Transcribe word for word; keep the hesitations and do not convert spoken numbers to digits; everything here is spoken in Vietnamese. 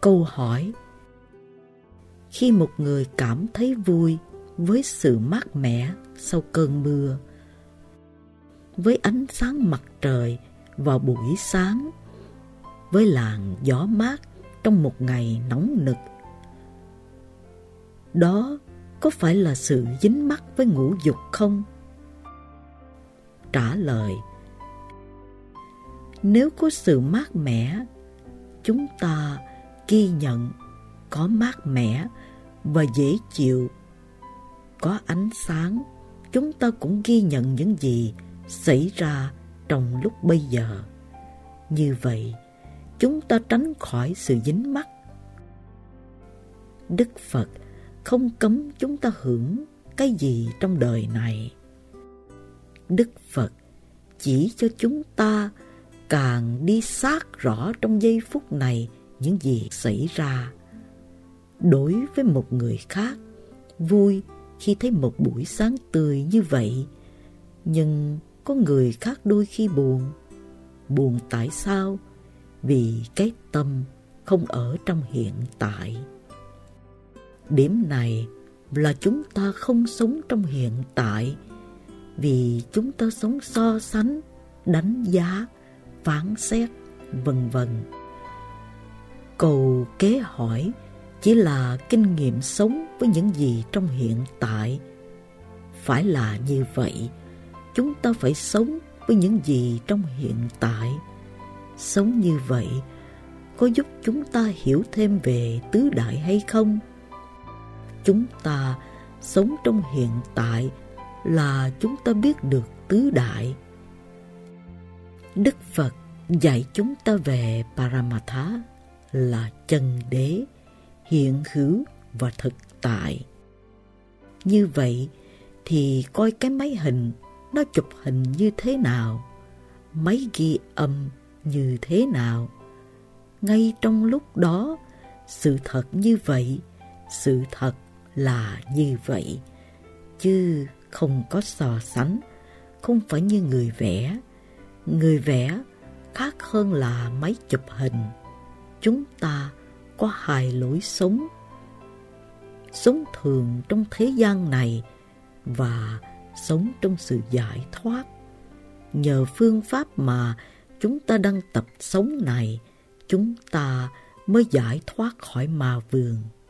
Câu hỏi: khi một người cảm thấy vui với sự mát mẻ sau cơn mưa, với ánh sáng mặt trời vào buổi sáng, với làn gió mát trong một ngày nóng nực, đó có phải là sự dính mắc với ngũ dục không? Trả lời: nếu có sự mát mẻ, chúng ta ghi nhận có mát mẻ và dễ chịu. Có ánh sáng, chúng ta cũng ghi nhận những gì xảy ra trong lúc bây giờ. Như vậy, chúng ta tránh khỏi sự dính mắc. Đức Phật không cấm chúng ta hưởng cái gì trong đời này. Đức Phật chỉ cho chúng ta càng đi sát rõ trong giây phút này những gì xảy ra. Đối với một người khác, vui khi thấy một buổi sáng tươi như vậy, nhưng có người khác đôi khi buồn. Buồn tại sao? Vì cái tâm không ở trong hiện tại. Điểm này là chúng ta không sống trong hiện tại, vì chúng ta sống so sánh, đánh giá, phán xét, vân vân. Câu kế hỏi chỉ là kinh nghiệm sống với những gì trong hiện tại. Phải là như vậy, chúng ta phải sống với những gì trong hiện tại. Sống như vậy có giúp chúng ta hiểu thêm về tứ đại hay không? Chúng ta sống trong hiện tại là chúng ta biết được tứ đại. Đức Phật dạy chúng ta về Paramatha là chân đế, hiện hữu và thực tại. Như vậy thì coi cái máy hình nó chụp hình như thế nào, máy ghi âm như thế nào. Ngay trong lúc đó, sự thật như vậy, sự thật là như vậy, chứ không có so sánh, không phải như người vẽ. Người vẽ khác hơn là máy chụp hình. Chúng ta có hai lối sống: sống thường trong thế gian này và sống trong sự giải thoát. Nhờ phương pháp mà chúng ta đang tập sống này, chúng ta mới giải thoát khỏi ma vương.